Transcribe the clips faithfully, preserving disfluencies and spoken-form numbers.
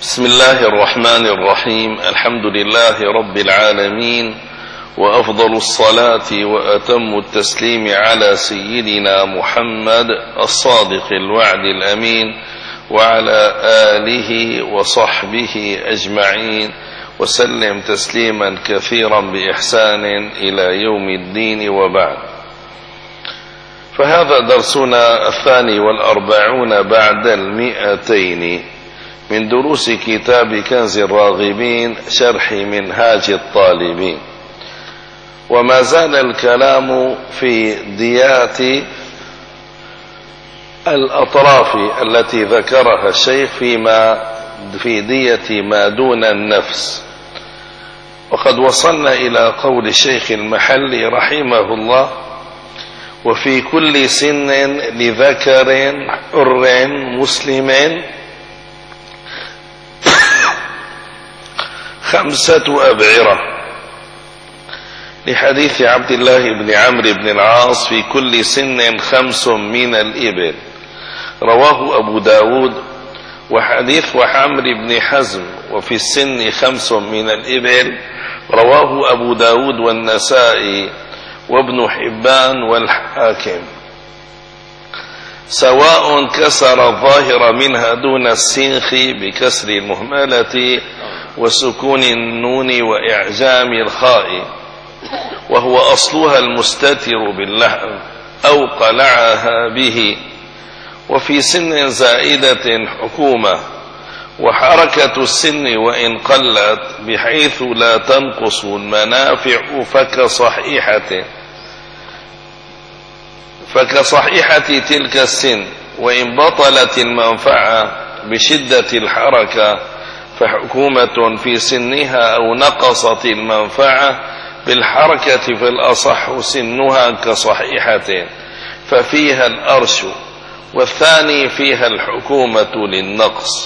بسم الله الرحمن الرحيم. الحمد لله رب العالمين، وأفضل الصلاة وأتم التسليم على سيدنا محمد الصادق الوعد الأمين، وعلى آله وصحبه أجمعين، وسلم تسليما كثيرا بإحسان إلى يوم الدين، وبعد. فهذا درسنا الثاني والأربعون بعد المئتين من دروس كتاب كنز الراغبين شرح منهاج الطالبين، وما زال الكلام في ديات الأطراف التي ذكرها الشيخ فيما في دية ما دون النفس. وقد وصلنا إلى قول الشيخ المحلي رحمه الله: وفي كل سن لذكر حر مسلم خمسة أبعرة، لحديث عبد الله بن عمرو بن العاص: في كل سن خمس من الإبل، رواه أبو داود. وحديث وحمر بن حزم: وفي السن خمس من الإبل، رواه أبو داود والنسائي وابن حبان والحاكم. سواء كسر الظاهر منها دون السنخ بكسر المهملة وسكون النون وإعجام الخاء، وهو أصلها المستتر باللحم، أو قلعها به. وفي سن زائدة حكومة، وحركة السن وإن قلت بحيث لا تنقص المنافع فكصحيحة فكصحيحة تلك السن، وإن بطلت المنفعة بشدة الحركة فحكومة في سنها، أو نقصت المنفعة بالحركة فالأصح سنها كصحيحة ففيها الأرش، والثاني فيها الحكومة للنقص.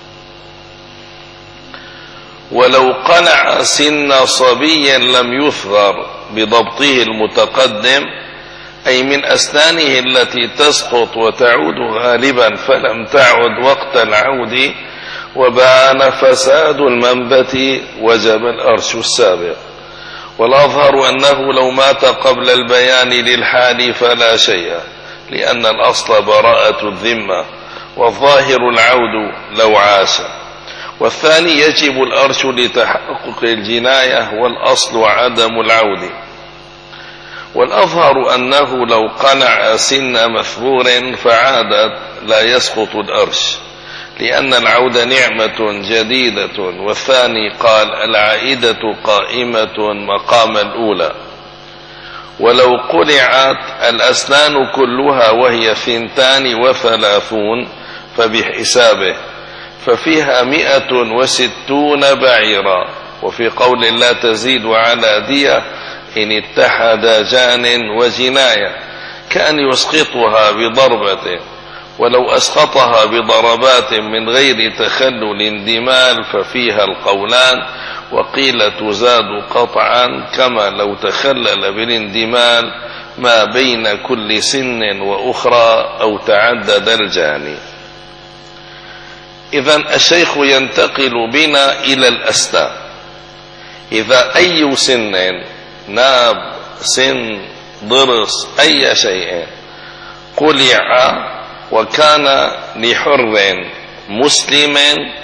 ولو قلع سن صبي لم يثغر بضبطه المتقدم، أي من أسنانه التي تسقط وتعود غالبا فلم تعد وقت العود، وبان فساد المنبت، وجب الأرش السابق. والأظهر أنه لو مات قبل البيان للحال فلا شيء، لأن الأصل براءة الذمة، والظاهر العود لو عاش. والثاني يجب الأرش لتحقق الجناية، والأصل عدم العود. والأظهر أنه لو قلع سن مثبور فعادت لا يسقط الأرش، لأن العود نعمة جديدة. والثاني قال: العائدة قائمة مقام الأولى. ولو قلعت الأسنان كلها وهي ثنتان وثلاثون فبحسابه، ففيها مئة وستون بعيرا. وفي قول لا تزيد على دية إن اتحد جان وجناية، كأن يسقطها بضربته. ولو أسقطها بضربات من غير تخلل دمال ففيها القولان، وقيل تزاد قطعا، كما لو تخلل بالاندمال ما بين كل سن وأخرى أو تعدد الجاني. إذن الشيخ ينتقل بنا إلى الأسنان. إذا أي سن، ناب، سن، ضرس، أي شيء قلع وكان لحر مسلم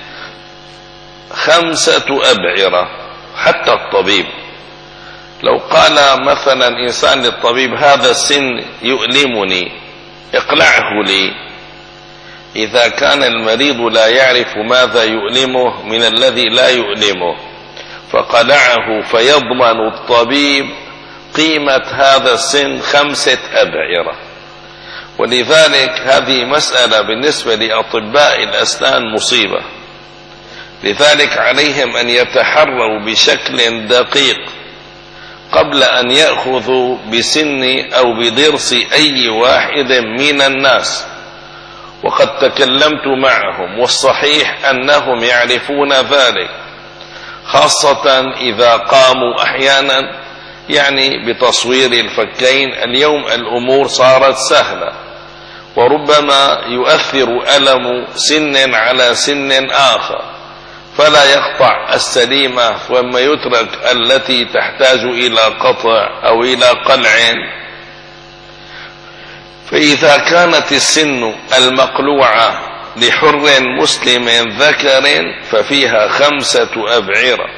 خمسة أبعرة، حتى الطبيب لو قال مثلا إنسان للطبيب: هذا السن يؤلمني، اقلعه لي، إذا كان المريض لا يعرف ماذا يؤلمه من الذي لا يؤلمه فقلعه، فيضمن الطبيب قيمة هذا السن خمسة أبعرة. ولذلك هذه مسألة بالنسبة لأطباء الأسنان مصيبة. لذلك عليهم أن يتحروا بشكل دقيق قبل أن يأخذوا بسن أو بضرس أي واحد من الناس. وقد تكلمت معهم، والصحيح أنهم يعرفون ذلك، خاصة إذا قاموا أحيانا يعني بتصوير الفكين. اليوم الأمور صارت سهلة، وربما يؤثر ألم سن على سن آخر، فلا يقطع السليمة، وما يترك التي تحتاج إلى قطع أو إلى قلع. فإذا كانت السن المقلوعة لحر مسلم ذكر ففيها خمسة أبعرة.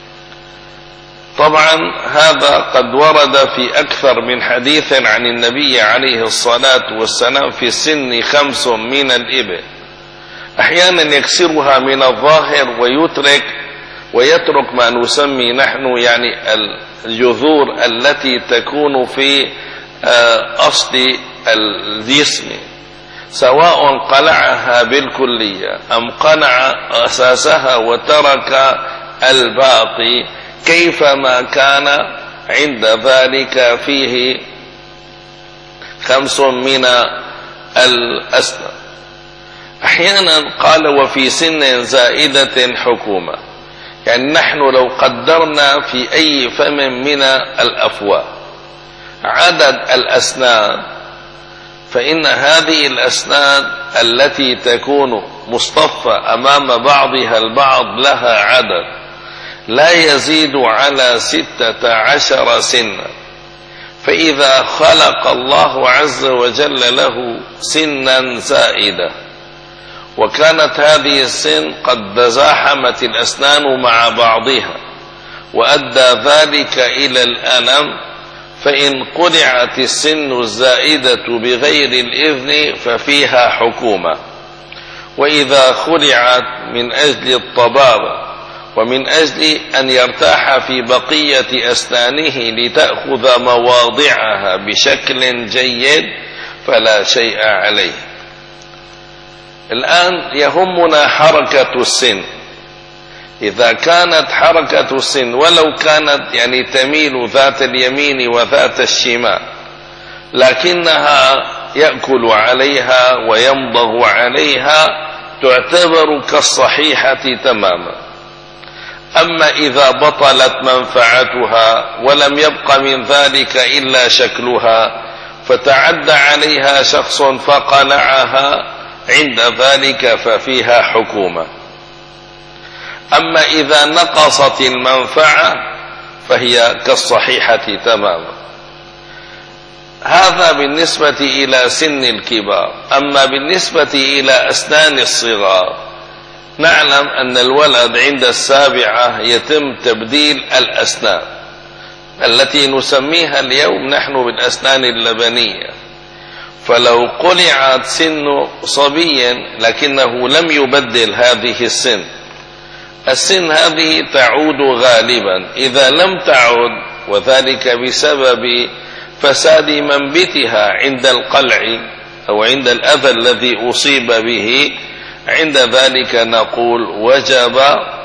طبعا هذا قد ورد في أكثر من حديث عن النبي عليه الصلاة والسلام في السن خمس من الإبل. أحيانا يكسرها من الظاهر ويترك ويترك ما نسمي نحن يعني الجذور التي تكون في أصل الجسم، سواء قلعها بالكلية أم قلع أساسها وترك الباقي، كيفما كان عند ذلك فيه خمس من الأسنان. أحيانا قال وفي سن زائدة حكومة، يعني نحن لو قدرنا في أي فم من الأفواه عدد الأسنان، فإن هذه الأسنان التي تكون مصطفى أمام بعضها البعض لها عدد لا يزيد على ستة عشر سنة. فإذا خلق الله عز وجل له سنا زائدة وكانت هذه السن قد تزاحمت الأسنان مع بعضها وأدى ذلك إلى الألم، فإن قلعت السن الزائدة بغير الإذن ففيها حكومة. وإذا خلعت من أجل الطبابة ومن أجل أن يرتاح في بقية أسنانه لتأخذ مواضعها بشكل جيد فلا شيء عليه. الآن يهمنا حركة السن. إذا كانت حركة السن ولو كانت يعني تميل ذات اليمين وذات الشمال لكنها يأكل عليها ويمضغ عليها تعتبر كالصحيحة تماما. أما إذا بطلت منفعتها ولم يبق من ذلك إلا شكلها فتعدى عليها شخص فقلعها، عند ذلك ففيها حكومة. أما إذا نقصت المنفعة فهي كالصحيحة تماما. هذا بالنسبة إلى سن الكبار. أما بالنسبة إلى أسنان الصغار، نعلم أن الولد عند السابعة يتم تبديل الأسنان التي نسميها اليوم نحن بالأسنان اللبنية. فلو قلعت سن صبي لكنه لم يبدل هذه السن، السن هذه تعود غالبا. إذا لم تعد وذلك بسبب فساد منبتها عند القلع أو عند الأذى الذي أصيب به، عند ذلك نقول وجب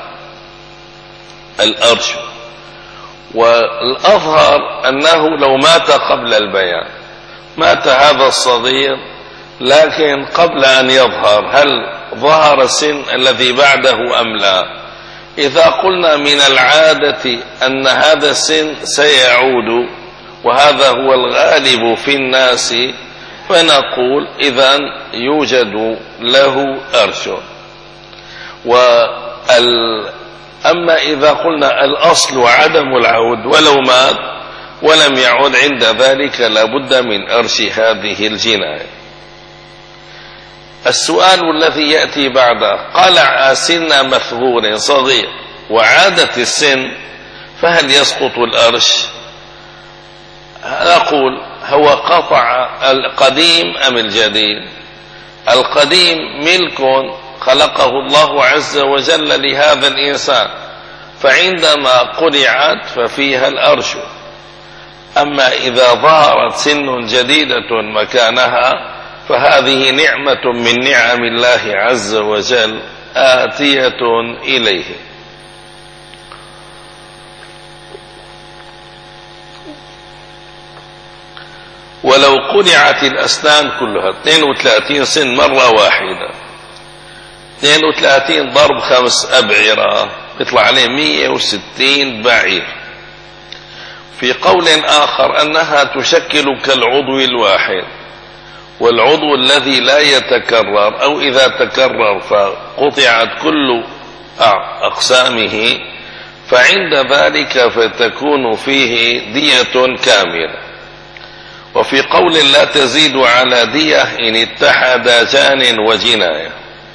الأرش. والأظهر أنه لو مات قبل البيان، مات هذا الصغير لكن قبل أن يظهر، هل ظهر السن الذي بعده أم لا؟ إذا قلنا من العادة أن هذا السن سيعود وهذا هو الغالب في الناس، فنقول إذن يوجد له أرش. وال... أما إذا قلنا الأصل عدم العود ولو مات ولم يعود، عند ذلك لابد من أرش هذه الجناية. السؤال الذي يأتي بعده، قلع سن مثغور صغير وعادت السن فهل يسقط الأرش؟ نقول هو قطع القديم أم الجديد؟ القديم ملك خلقه الله عز وجل لهذا الإنسان، فعندما قلعت ففيها الأرش. أما إذا ظهرت سن جديدة مكانها فهذه نعمة من نعم الله عز وجل آتية إليه. ولو قلعت الأسنان كلها اثنين وثلاثين سن مرة واحدة، اثنين وثلاثين ضرب خمس أبعرة يطلع عليه مئة وستين بعير. في قول آخر أنها تشكل كالعضو الواحد، والعضو الذي لا يتكرر أو إذا تكرر فقطعت كل أقسامه، فعند ذلك فتكون فيه دية كاملة. وفي قول لا تزيد على دية إن اتحد جان وجناية،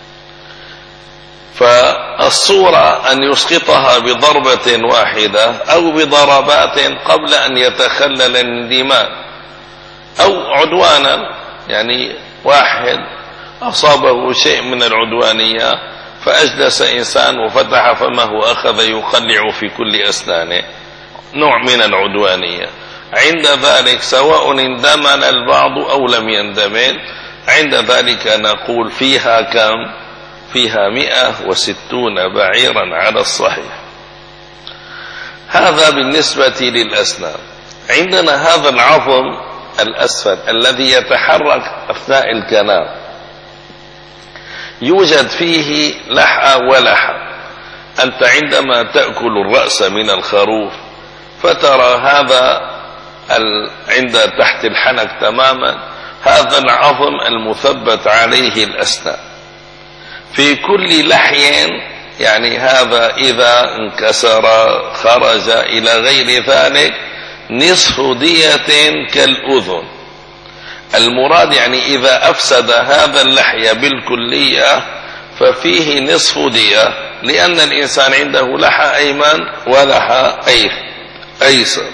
فالصورة أن يسقطها بضربة واحدة أو بضربات قبل أن يتخلل الدماء، أو عدوانا، يعني واحد أصابه شيء من العدوانية فأجلس إنسان وفتح فمه وأخذ يقلع في كل أسنانه، نوع من العدوانية. عند ذلك سواء اندمن البعض أو لم يندمن، عند ذلك نقول فيها كم؟ فيها مئة وستون بعيرا على الصحيح. هذا بالنسبة للأسنان. عندنا هذا العظم الأسفل الذي يتحرك أثناء الكلام، يوجد فيه لحى ولحى. أنت عندما تأكل الرأس من الخروف فترى هذا عند تحت الحنك تماما هذا العظم المثبت عليه الأسنان. في كل لحي، يعني هذا إذا انكسر خرج إلى غير ذلك، نصف دية كالأذن. المراد يعني إذا أفسد هذا اللحي بالكلية ففيه نصف دية، لأن الإنسان عنده لحى أيمن ولحى أيسر.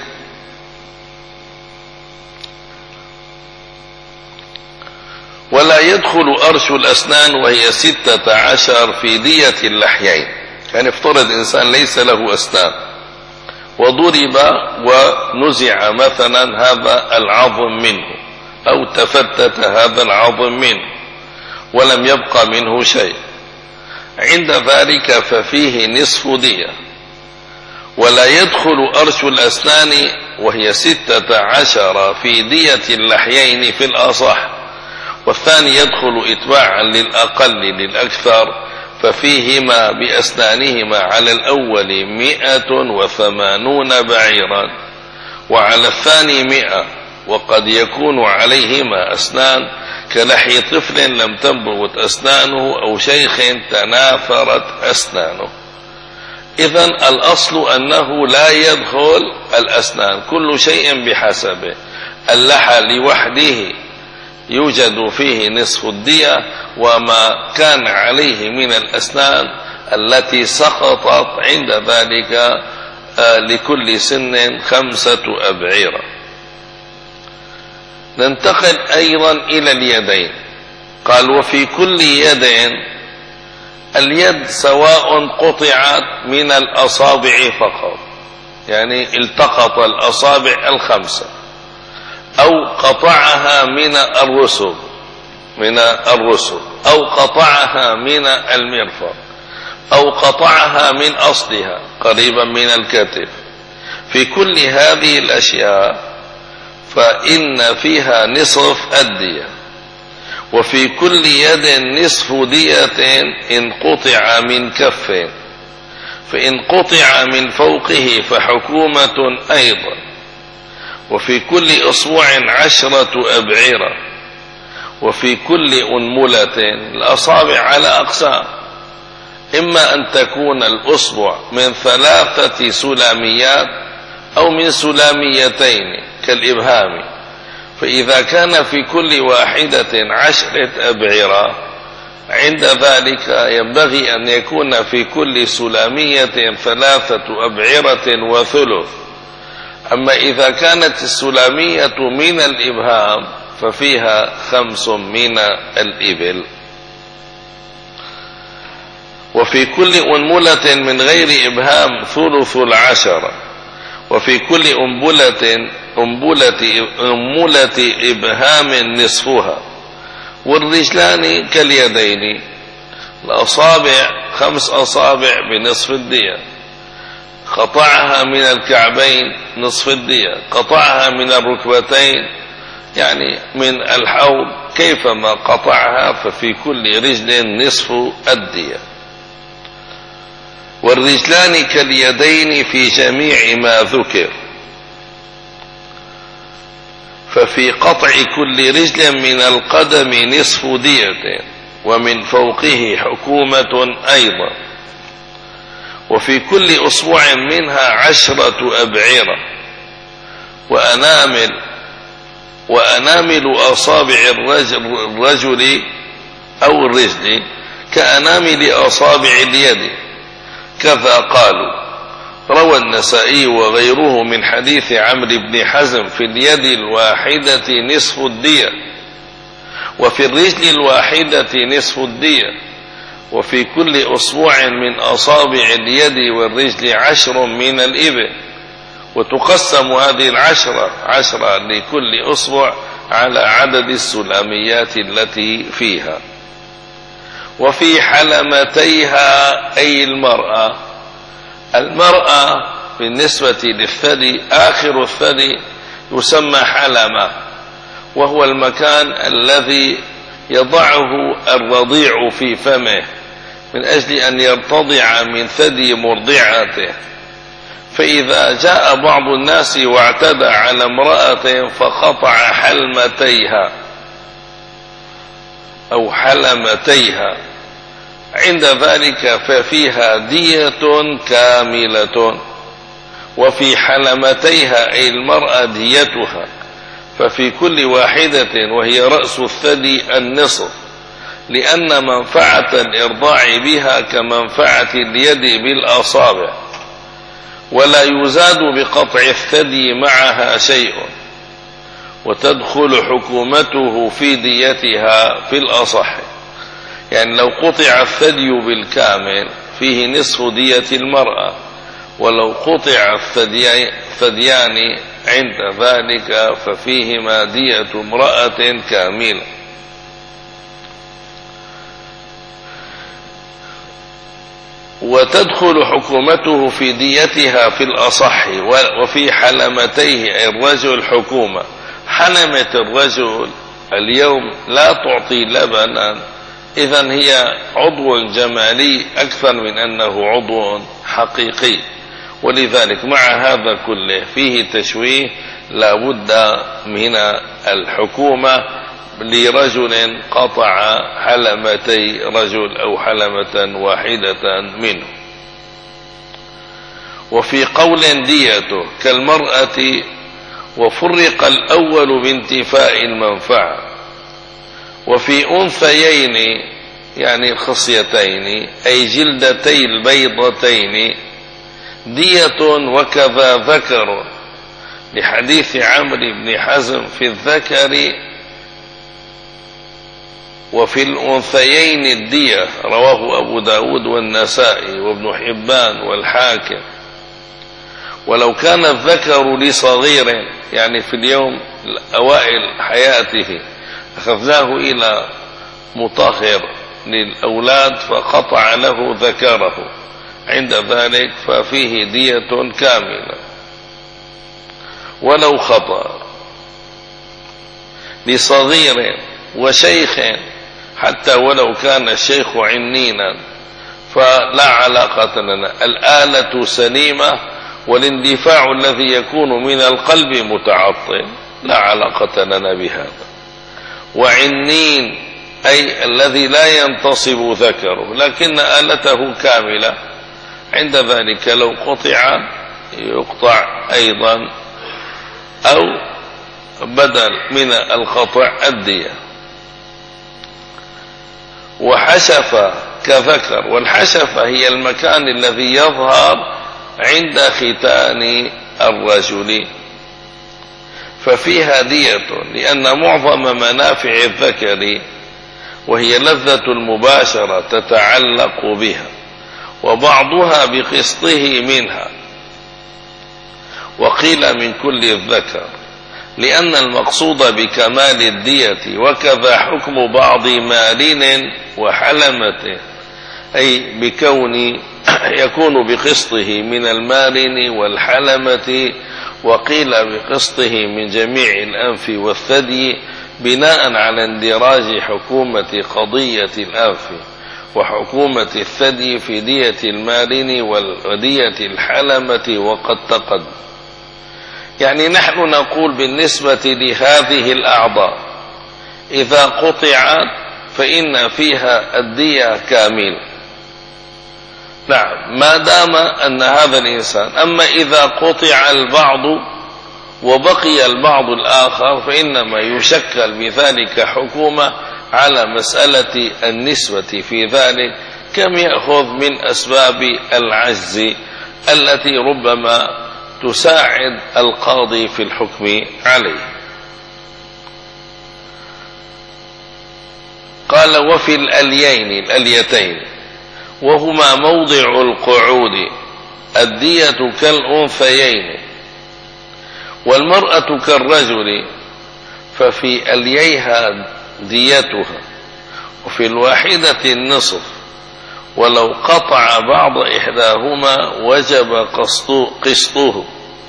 ولا يدخل أرش الأسنان وهي ستة عشر في دية اللحيين. يعني افترض إنسان ليس له أسنان وضرب ونزع مثلا هذا العظم منه، أو تفتت هذا العظم منه ولم يبقى منه شيء، عند ذلك ففيه نصف دية. ولا يدخل أرش الأسنان وهي ستة عشر في دية اللحيين في الأصح، والثاني يدخل إتباعا للأقل للأكثر، ففيهما بأسنانهما على الأول مئة وثمانون بعيرا، وعلى الثاني مئة، وقد يكون عليهما أسنان كلحي طفل لم تنبت أسنانه أو شيخ تناثرت أسنانه. إذن الأصل أنه لا يدخل الأسنان، كل شيء بحسبه. اللحى لوحده يوجد فيه نصف الدية، وما كان عليه من الأسنان التي سقطت عند ذلك لكل سن خمسة أبعرة. ننتقل أيضا إلى اليدين. قال وفي كل يد، اليد سواء قطعت من الأصابع فقط، يعني التقط الأصابع الخمسة، أو قطعها من الرسل من الرسل أو قطعها من المرفق، أو قطعها من أصلها قريبا من الكتف، في كل هذه الأشياء فإن فيها نصف الدية. وفي كل يد نصف دية إن قطع من كف، فإن قطع من فوقه فحكومة أيضا. وفي كل أصبع عشرة أبعرة. وفي كل أنملة، الأصابع على أقسام، إما أن تكون الأصبع من ثلاثة سلاميات أو من سلاميتين كالإبهام، فإذا كان في كل واحدة عشرة أبعرة عند ذلك ينبغي أن يكون في كل سلامية ثلاثة أبعرة وثلث. أما إذا كانت السلامية من الإبهام ففيها خمس من الإبل. وفي كل أنملة من غير إبهام ثلث العشرة. وفي كل أنبلة أنبلة أنملة إبهام نصفها. والرجلان كاليدين، الأصابع خمس أصابع بنصف الدية، قطعها من الكعبين نصف الدية، قطعها من الركبتين يعني من الحوض كيفما قطعها ففي كل رجل نصف الدية. والرجلان كاليدين في جميع ما ذكر، ففي قطع كل رجل من القدم نصف دية، ومن فوقه حكومة أيضا. وفي كل أصبع منها عشرة أبعرة، وأنامل وأنامل أصابع الرجل, الرجل أو الرجل كأنامل أصابع اليد. كذا قالوا. روى النسائي وغيره من حديث عمرو بن حزم في اليد الواحدة نصف الدية، وفي الرجل الواحدة نصف الدية، وفي كل أصبع من أصابع اليد والرجل عشر من الإبل. وتقسم هذه العشرة عشرة لكل أصبع على عدد السلاميات التي فيها. وفي حلمتيها أي المرأة، المرأة بالنسبة للثدي آخر الثدي يسمى حلمة، وهو المكان الذي يضعه الرضيع في فمه من أجل أن يرتضع من ثدي مرضعته. فإذا جاء بعض الناس واعتدى على امرأة فقطع حلمتيها أو حلمتيها، عند ذلك ففيها دية كاملة. وفي حلمتيها أي المرأة ديتها، ففي كل واحدة وهي رأس الثدي النصف، لأن منفعة الإرضاع بها كمنفعة اليد بالأصابع، ولا يزاد بقطع الثدي معها شيء. وتدخل حكومته في ديتها في الأصح، يعني لو قطع الثدي بالكامل فيه نصف دية المرأة، ولو قطع الثديان عند ذلك ففيهما دية امرأة كاملة. وتدخل حكومته في ديتها في الأصح. وفي حلمتيه الرجل حكومة. حلمة الرجل اليوم لا تعطي لبنا، إذن هي عضو جمالي أكثر من أنه عضو حقيقي، ولذلك مع هذا كله فيه تشويه، لا بد من الحكومة لرجل قطع حلمتي رجل أو حلمة واحدة منه. وفي قول ديته كالمرأة، وفرق الأول بانتفاء المنفعة. وفي أنثيين يعني الخصيتين أي جلدتي البيضتين دية وكذا ذكر، لحديث عمرو بن حزم في الذكر وفي الأنثيين الدية، رواه أبو داود والنسائي وابن حبان والحاكم. ولو كان الذكر لصغير يعني في اليوم أوائل حياته أخذناه إلى مطهر للأولاد فقطع له ذكره، عند ذلك ففيه دية كاملة. ولو خطأ لصغير وشيخ حتى ولو كان الشيخ عنينا فلا علاقة لنا، الآلة سليمة والاندفاع الذي يكون من القلب متعطل، لا علاقة لنا بهذا. وعنين أي الذي لا ينتصب ذكره لكن آلته كاملة، عند ذلك لو قطع يقطع أيضا، أو بدل من القطع الدية. وحشفة كذكر، والحشفة هي المكان الذي يظهر عند ختان الرجل، ففيها دية، لأن معظم منافع الذكر وهي لذة المباشرة تتعلق بها، وبعضها بقسطه منها. وقيل من كل الذكر، لأن المقصود بكمال الدية وكذا حكم بعض مالين وحلمته، أي بكون يكون بقسطه من المالين والحلمة. وقيل بقسطه من جميع الأنف والثدي، بناء على اندراج حكومة قضية الأنف وحكومة الثدي في دية المالين ودية الحلمة وقد تقدم. يعني نحن نقول بالنسبة لهذه الأعضاء إذا قطعت فإن فيها الدية كاملة، نعم، ما دام أن هذا الإنسان. أما إذا قطع البعض وبقي البعض الآخر فإنما يشكل بذلك حكومة على مسألة النسبة في ذلك، كم يأخذ من أسباب العجز التي ربما تساعد القاضي في الحكم عليه. قال: وفي الأليين الأليتين وهما موضع القعود الدية كالأنثيين والمرأة كالرجل، ففي ألييها ديتها وفي الواحدة النصف، ولو قطع بعض إحداهما وجب قسطه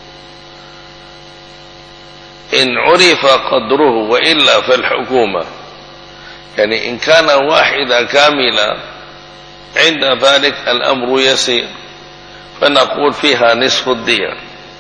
إن عرف قدره، وإلا فالحكومة. يعني إن كان واحدة كاملة عند ذلك الأمر يسير، فنقول فيها نصف الدية.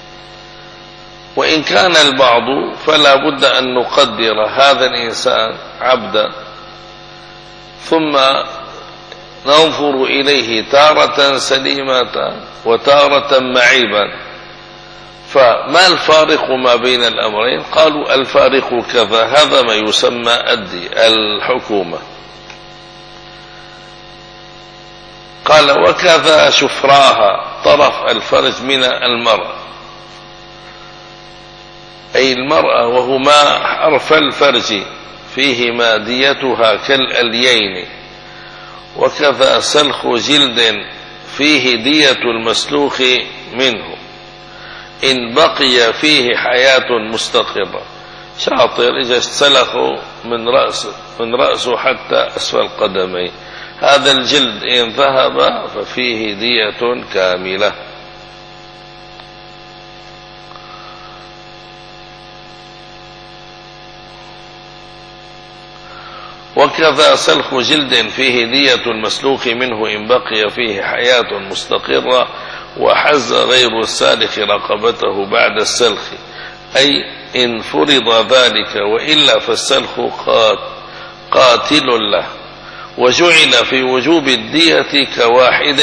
وإن كان البعض فلا بد أن نقدر هذا الإنسان عبدا، ثم ننظر إليه تارة سليمة وتارة معيبا. فما الفارق ما بين الأمرين؟ قالوا: الفارق كذا، هذا ما يسمى الدي الحكومة. قال: وكذا شفراها، طرف الفرج من المرأة، أي المرأة وهما حرف الفرج فيهما ديتها كالأليين. وكذا سلخ جلد فيه دية المسلوخ منه إن بقي فيه حياة مستقرة. شاطر إذا سلخوا من رأسه من رأسه حتى أسفل قدميه، هذا الجلد إن ذهب ففيه دية كاملة. وكذا سلخ جلد فيه دية المسلوخ منه إن بقي فيه حياة مستقرة وحز غير السالخ رقبته بعد السلخ، أي إن فرض ذلك، وإلا فالسلخ قاتل له. وجعل في وجوب الدية كواحد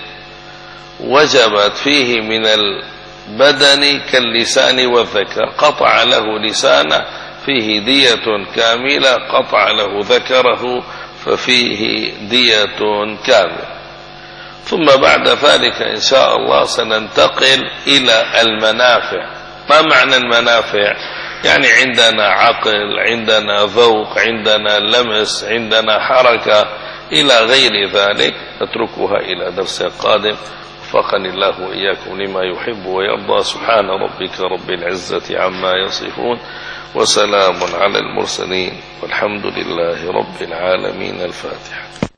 وجبت فيه من البدن كاللسان والذكر، قطع له لسانه فيه دية كاملة، قطع له ذكره ففيه دية كاملة. ثم بعد ذلك إن شاء الله سننتقل إلى المنافع. ما معنى المنافع؟ يعني عندنا عقل، عندنا ذوق، عندنا لمس، عندنا حركة إلى غير ذلك، نتركها إلى درس قادم. وفقني الله وإياكم لما يحب ويرضى. سبحان ربك رب العزة عما يصفون، وسلام على المرسلين، والحمد لله رب العالمين. الفاتحة.